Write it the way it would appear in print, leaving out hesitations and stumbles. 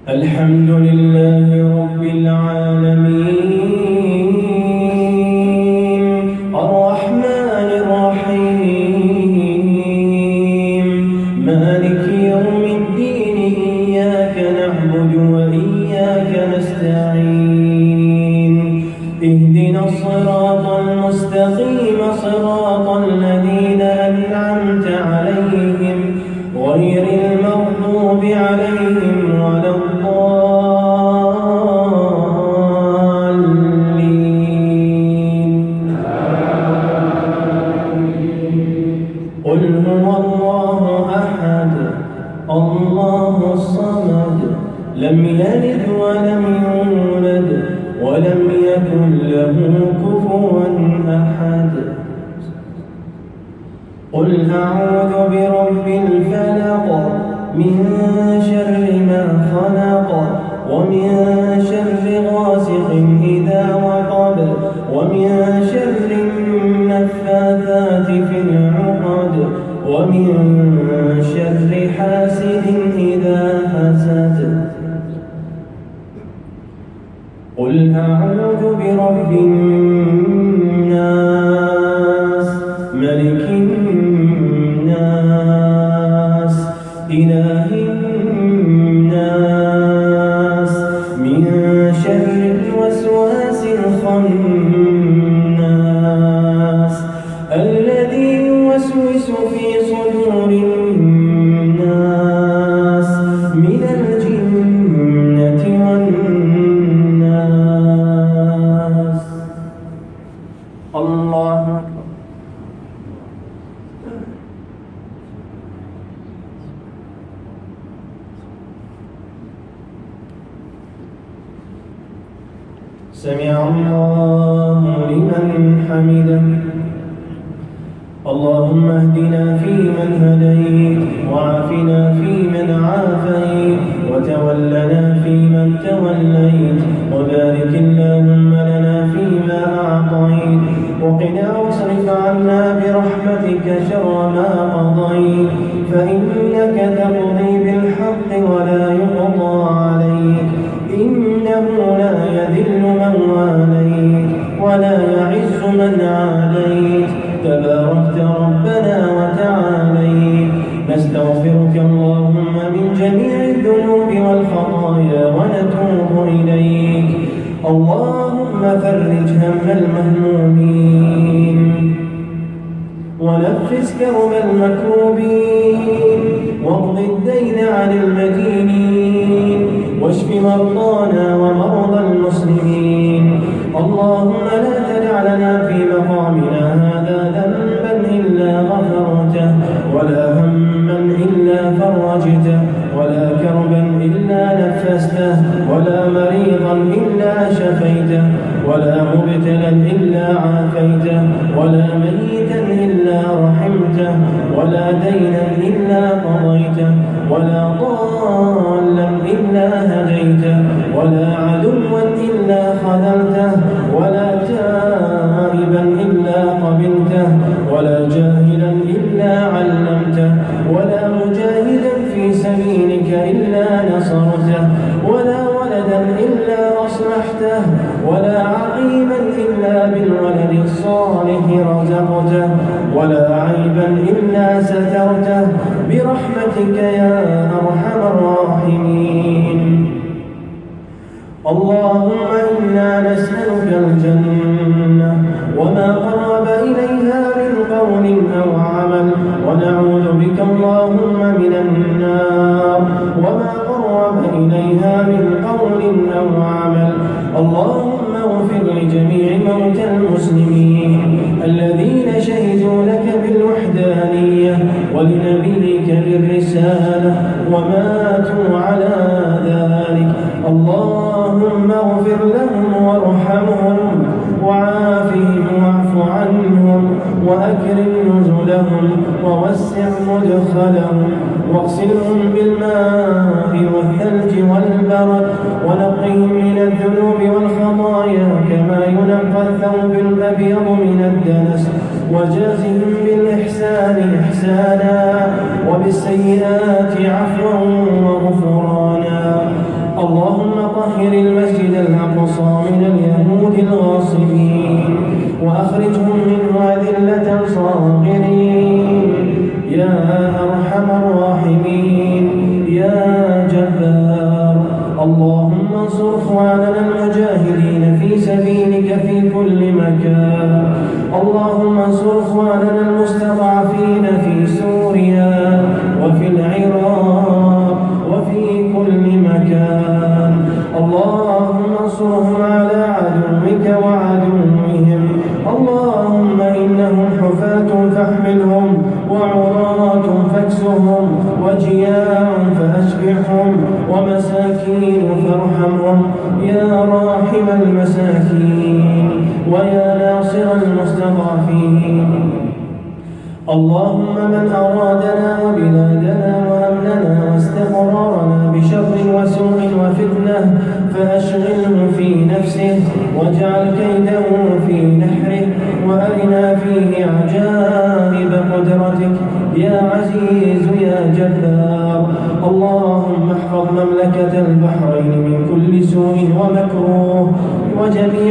الحمد لله رب العالمين الرحمن الرحيم مالك يوم الدين إياك نعبد وإياك نستعين اهدنا الصراط المستقيم صراط الذين أنعمت عليهم غير المغضوب عليهم ولا الضالين. قل هو الله أحد الله الصمد لم يلد ولم يولد ولم يكن له كفوا أحد. قل أعوذ برب الفلق من شر ما خلق ومن شر غاسق إذا وقب ومن شر النفاثات في العقد ومن شر حاسد إذا حسد. قل أعوذ برب الناس ملك الناس إله الناس من شر الوسواس الخناس الذي يوسوس في صدور الناس من الجنة والناس. الله أكبر. سمع الله لمن حمده. اللهم اهدنا فيمن هديت وعافنا فيمن عافيت وتولنا فيمن توليت وبارك اللهم لنا فيما أعطيت وقنا واصرف عنا برحمتك شر ما قضيت فإنك تقضي بالحق ولا يقضى عليك إنه لا يذل من واليت ولا يعز من عاديت تباركت ربنا وتعاليت. نستغفرك اللهم من جميع الذنوب والخطايا ونتوب إليك. اللهم فرج هم المهمومين ونفس كرب المكروبين واقض الدين عن المدينين واشف مرضانا ومرضى المسلمين. اللهم لا تدع لنا في مقامنا هذا ذنبا إلا غفرته ولا هما إلا فرجته ولا كربا إلا نفسته ولا مريضا إلا شفيته ولا مبتلا إلا عافيته ولا ميتا إلا رحمته ولا دينا إلا قضيته ولا ضالا إلا هديته ولا عدوا إلا خذلته ولا تائبا إلا قبلته ولا جاهلا إلا علمته ولا مجاهدا في سبيلك إلا نصرته ولا ولدا إلا أصلحته ولا عقيما إلا بالولد الصالح رزقته ولا عيبا إلا سترته برحمتك يا أرحم الراحمين. اللهم إنا نسألك الجنة وما قرب إليها من قول أو عمل ونعوذ بك اللهم من النار وما قرب إليها من قول أو عمل. اللهم اغفر لجميع موتى المسلمين الذين شهدوا لك بالوحدانية ولنبيك بالرسالة وماتوا على ذلك. اللهم اغفر لهم وارحمهم وعافهم واعف عنهم وأكرم نزلهم ووسع مدخلهم واغسلهم بالماء والثلج والبرد ونقهم من الذنوب والخطايا كما ينقى الثوب الأبيض من الدنس وجازهم بالإحسان إحسانا وبالسيئات عفوا وغفرانا. الغاصبين وأخرجهم منه أذلة صاغرين يا أرحم الراحمين يا جبار. اللهم انصر إخواننا المجاهدين في سبيلك في كل مكان. اللهم انصر إخواننا المستضعفين في سوريا وفي العراق وفي كل مكان. اللهم انصرهم على عدوك وعدوهم. اللهم إنهم حفاة فاحملهم وعراة فاكسهم وجياع فأشبعهم ومساكين فارحمهم يا راحم المساكين ويا ناصر المستضعفين. اللهم من أرادنا وبلادنا وأمننا واستقرارنا بشر وسوء وفتنة فأشغله في نفسه واجعل كيده في نحره وأرنا فيه عجائب قدرتك يا عزيز يا جبار. اللهم احفظ مملكة البحرين من كل سوء ومكروه وجميع